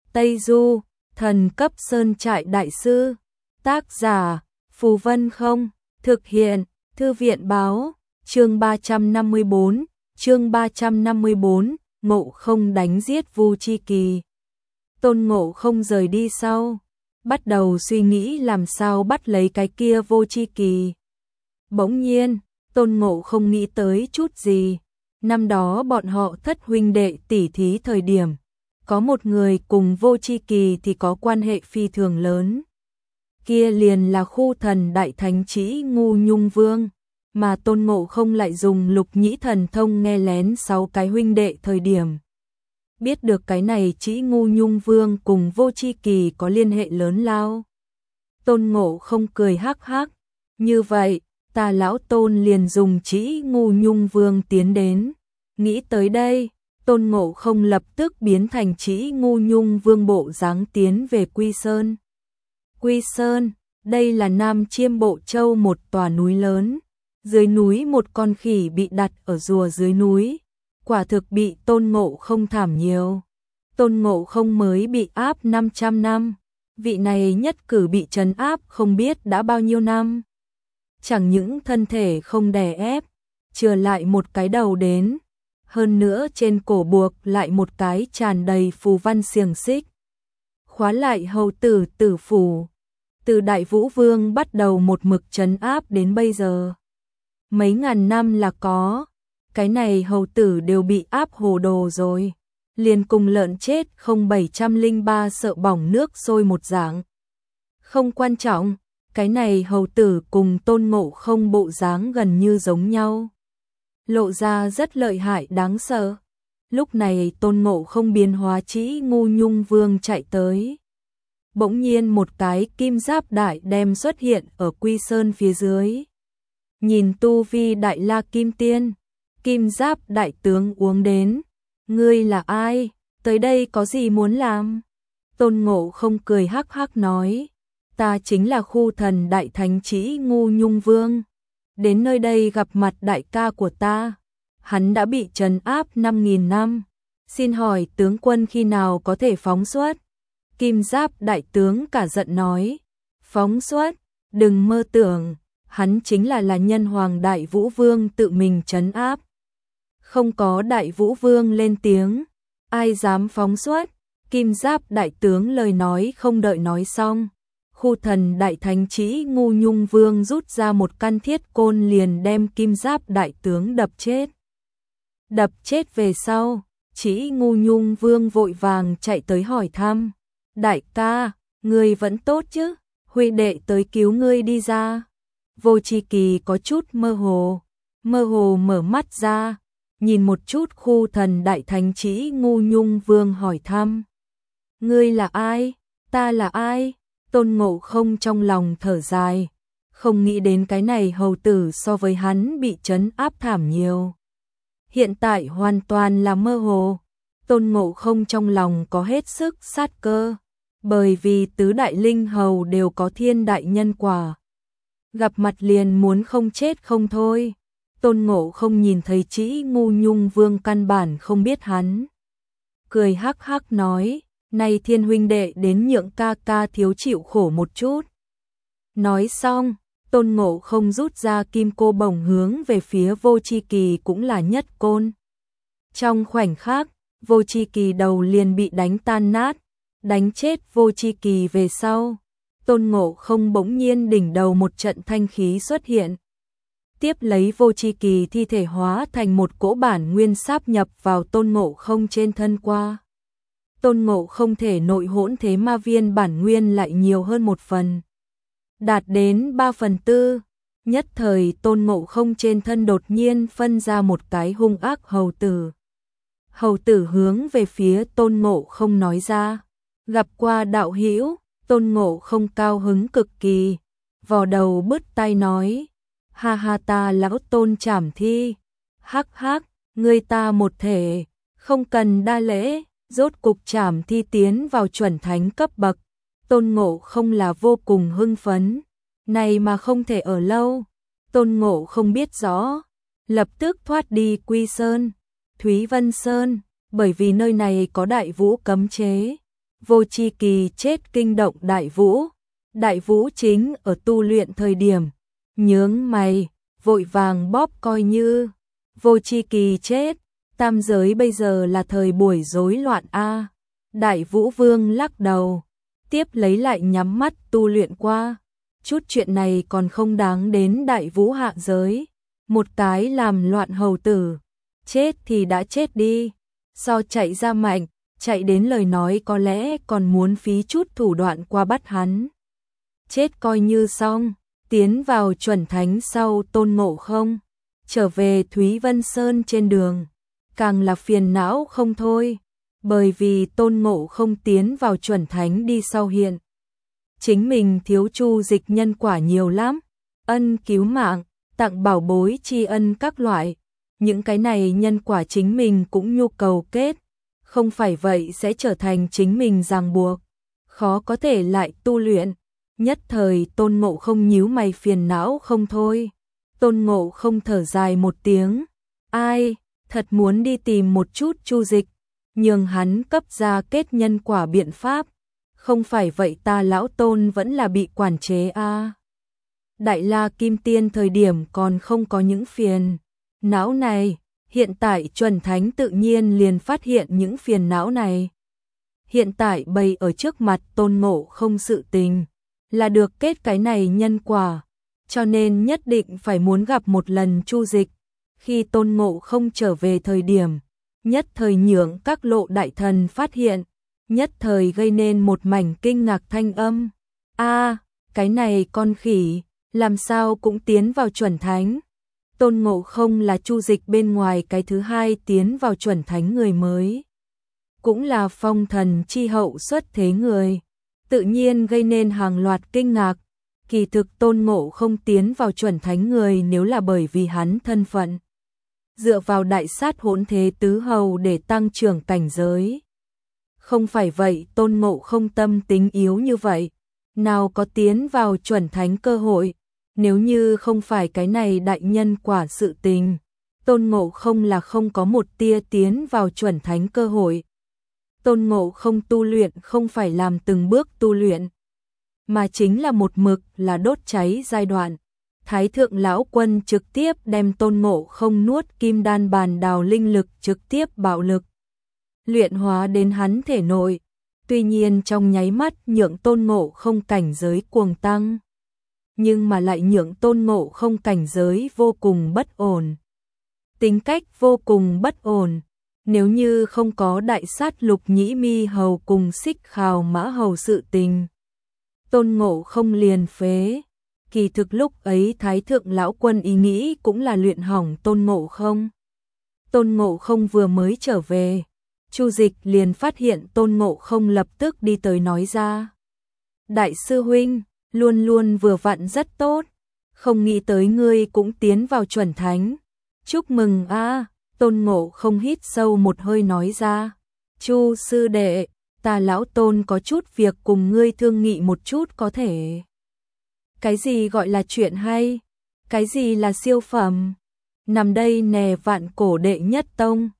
Tây Du, thần cấp sơn trại đại sư. Tác giả, Phù Vân Không, thực hiện, Thư viện báo, chương 354, Ngộ Không đánh giết Vu Chi Kỳ. Tôn Ngộ Không rời đi sau, bắt đầu suy nghĩ làm sao bắt lấy cái kia Vô Chi Kỳ. Bỗng nhiên, Tôn Ngộ Không nghĩ tới chút gì. Năm đó bọn họ thất huynh đệ tỉ thí thời điểm, có một người cùng Vô Chi Kỳ thì có quan hệ phi thường lớn. Kia liền là khu thần đại thánh Trĩ Ngu Nhung Vương, mà Tôn Ngộ Không lại dùng Lục Nhĩ Thần Thông nghe lén 6 cái huynh đệ thời điểm. Biết được cái này Trĩ Ngu Nhung Vương cùng Vô Chi Kỳ có liên hệ lớn lao. Tôn Ngộ Không cười hắc hắc, như vậy, ta lão Tôn liền dùng Trĩ Ngu Nhung Vương tiến đến. Nghĩ tới đây, Tôn Ngộ Không lập tức biến thành Trĩ Ngu Nhung Vương bộ dáng tiến về Quy Sơn. Quy Sơn, đây là Nam Chiêm Bộ Châu một tòa núi lớn. Dưới núi một con khỉ bị đặt ở rùa dưới núi. Quả thực bị Tôn Ngộ Không thảm nhiều. Tôn Ngộ Không mới bị áp 500 năm. Vị này nhất cử bị trấn áp không biết đã bao nhiêu năm. Chẳng những thân thể không đè ép, chừa lại một cái đầu đến. Hơn nữa trên cổ buộc lại một cái tràn đầy phù văn xiềng xích. Khóa lại hầu tử tử phủ. Từ Đại Vũ Vương bắt đầu một mực trấn áp đến bây giờ. Mấy ngàn năm là có. Cái này hầu tử đều bị áp hồ đồ rồi. Liền cùng lợn chết 0703 sợ bỏng nước sôi một dạng. Không quan trọng, cái này hầu tử cùng Tôn Ngộ Không bộ dáng gần như giống nhau. Lộ ra rất lợi hại đáng sợ. Lúc này Tôn Ngộ Không biến hóa Trĩ Ngu Nhung Vương chạy tới. Bỗng nhiên một cái kim giáp đại đem xuất hiện ở Quy Sơn phía dưới. Nhìn tu vi đại la kim tiên, kim giáp đại tướng uống đến. Ngươi là ai? Tới đây có gì muốn làm? Tôn Ngộ Không cười hắc hắc nói. Ta chính là khu thần đại thánh Trĩ Ngu Nhung Vương. Đến nơi đây gặp mặt đại ca của ta. Hắn đã bị trấn áp 5.000 năm. Xin hỏi tướng quân khi nào có thể phóng xuất? Kim giáp đại tướng cả giận nói. Phóng xuất? Đừng mơ tưởng. Hắn chính là nhân hoàng Đại Vũ Vương tự mình trấn áp. Không có Đại Vũ Vương lên tiếng. Ai dám phóng xuất? Kim giáp đại tướng lời nói không đợi nói xong. Khu thần đại thánh Trĩ Ngu Nhung Vương rút ra một căn thiết côn liền đem kim giáp đại tướng đập chết. Đập chết về sau, Trĩ Ngu Nhung Vương vội vàng chạy tới hỏi thăm. Đại ca, ngươi vẫn tốt chứ? Huy đệ tới cứu ngươi đi ra. Vô Chi Kỳ có chút mơ hồ mở mắt ra, nhìn một chút khu thần đại thánh Trĩ Ngu Nhung Vương hỏi thăm. Ngươi là ai? Ta là ai? Tôn Ngộ Không trong lòng thở dài, không nghĩ đến cái này hầu tử so với hắn bị trấn áp thảm nhiều. Hiện tại hoàn toàn là mơ hồ. Tôn Ngộ Không trong lòng có hết sức sát cơ, bởi vì tứ đại linh hầu đều có thiên đại nhân quả. Gặp mặt liền muốn không chết không thôi. Tôn Ngộ Không nhìn thấy Trĩ Ngu Nhung Vương căn bản không biết hắn. Cười hắc hắc nói, này thiên huynh đệ đến nhượng ca ca thiếu chịu khổ một chút. Nói xong, Tôn Ngộ Không rút ra kim cô bổng hướng về phía Vô Chi Kỳ cũng là nhất côn. Trong khoảnh khắc, Vô Chi Kỳ đầu liền bị đánh tan nát, đánh chết Vô Chi Kỳ về sau. Tôn Ngộ Không bỗng nhiên đỉnh đầu một trận thanh khí xuất hiện. Tiếp lấy Vô Chi Kỳ thi thể hóa thành một cỗ bản nguyên sáp nhập vào Tôn Ngộ Không trên thân qua. Tôn Ngộ Không thể nội hỗn thế ma viên bản nguyên lại nhiều hơn một phần. Đạt đến 3/4. Nhất thời Tôn Ngộ Không trên thân đột nhiên phân ra một cái hung ác hầu tử. Hầu tử hướng về phía Tôn Ngộ Không nói ra. Gặp qua đạo hữu. Tôn Ngộ Không cao hứng cực kỳ. Vò đầu bứt tai nói. Ha ha, ta lão Tôn Trảm Thi. Hắc hắc, ngươi ta một thể. Không cần đa lễ. Rốt cục Trảm Thi tiến vào chuẩn thánh cấp bậc. Tôn Ngộ Không là vô cùng hưng phấn. Này mà không thể ở lâu. Tôn Ngộ Không biết rõ. Lập tức thoát đi Quy Sơn, Thúy Vân Sơn. Bởi vì nơi này có đại vũ cấm chế. Vô Chi Kỳ chết kinh động Đại Vũ. Đại Vũ chính ở tu luyện thời điểm, nhướng mày, vội vàng bóp coi như Vô Chi Kỳ chết, tam giới bây giờ là thời buổi rối loạn a. Đại Vũ Vương lắc đầu, tiếp lấy lại nhắm mắt tu luyện qua. Chút chuyện này còn không đáng đến Đại Vũ hạ giới. Một cái làm loạn hầu tử, chết thì đã chết đi. So chạy ra mạnh, chạy đến lời nói có lẽ còn muốn phí chút thủ đoạn qua bắt hắn. Chết coi như xong, tiến vào chuẩn thánh sau Tôn Ngộ Không. Trở về Thúy Vân Sơn trên đường, càng là phiền não không thôi. Bởi vì Tôn Ngộ Không tiến vào chuẩn thánh đi sau hiện. Chính mình thiếu chu dịch nhân quả nhiều lắm, ân cứu mạng, tặng bảo bối tri ân các loại. Những cái này nhân quả chính mình cũng nhu cầu kết, không phải vậy sẽ trở thành chính mình ràng buộc, khó có thể lại tu luyện. Nhất thời Tôn Ngộ Không nhíu mày phiền não không thôi. Tôn Ngộ Không thở dài một tiếng, ai, thật muốn đi tìm một chút chu dịch, nhường hắn cấp ra kết nhân quả biện pháp, không phải vậy ta lão Tôn vẫn là bị quản chế a. Đại La Kim Tiên thời điểm còn không có những phiền não này, hiện tại chuẩn thánh tự nhiên liền phát hiện những phiền não này. Hiện tại bày ở trước mặt Tôn Ngộ Không sự tình, là được kết cái này nhân quả, cho nên nhất định phải muốn gặp một lần chu dịch. Khi Tôn Ngộ Không trở về thời điểm, nhất thời nhượng các lộ đại thần phát hiện, nhất thời gây nên một mảnh kinh ngạc thanh âm. A, cái này con khỉ, làm sao cũng tiến vào chuẩn thánh. Tôn Ngộ Không là chu dịch bên ngoài cái thứ hai tiến vào chuẩn thánh người mới, cũng là phong thần chi hậu xuất thế người, tự nhiên gây nên hàng loạt kinh ngạc. Kỳ thực Tôn Ngộ Không tiến vào chuẩn thánh người nếu là bởi vì hắn thân phận dựa vào đại sát hỗn thế tứ hầu để tăng trưởng cảnh giới. Không phải vậy Tôn Ngộ Không tâm tính yếu như vậy, nào có tiến vào chuẩn thánh cơ hội. Nếu như không phải cái này đại nhân quả sự tình, Tôn Ngộ Không là không có một tia tiến vào chuẩn thánh cơ hội. Tôn Ngộ Không tu luyện không phải làm từng bước tu luyện, mà chính là một mực là đốt cháy giai đoạn. Thái thượng lão quân trực tiếp đem Tôn Ngộ Không nuốt kim đan bàn đào linh lực trực tiếp bạo lực luyện hóa đến hắn thể nội, tuy nhiên trong nháy mắt nhượng Tôn Ngộ Không cảnh giới cuồng tăng, nhưng mà lại nhượng Tôn Ngộ Không cảnh giới vô cùng bất ổn. Tính cách vô cùng bất ổn, nếu như không có đại sát Lục Nhĩ Mi hầu cùng Xích Khào Mã hầu sự tình, Tôn Ngộ Không liền phế. Kỳ thực lúc ấy Thái thượng lão quân ý nghĩ cũng là luyện hỏng Tôn Ngộ Không. Tôn Ngộ Không vừa mới trở về, chu dịch liền phát hiện Tôn Ngộ Không lập tức đi tới nói ra. Đại sư huynh, luôn luôn vừa vặn rất tốt, không nghĩ tới ngươi cũng tiến vào chuẩn thánh. Chúc mừng a. Tôn Ngộ Không hít sâu một hơi nói ra. Chu sư đệ, ta lão Tôn có chút việc cùng ngươi thương nghị một chút có thể. Cái gì gọi là chuyện hay? Cái gì là siêu phẩm? Nằm đây nè vạn cổ đệ nhất tông.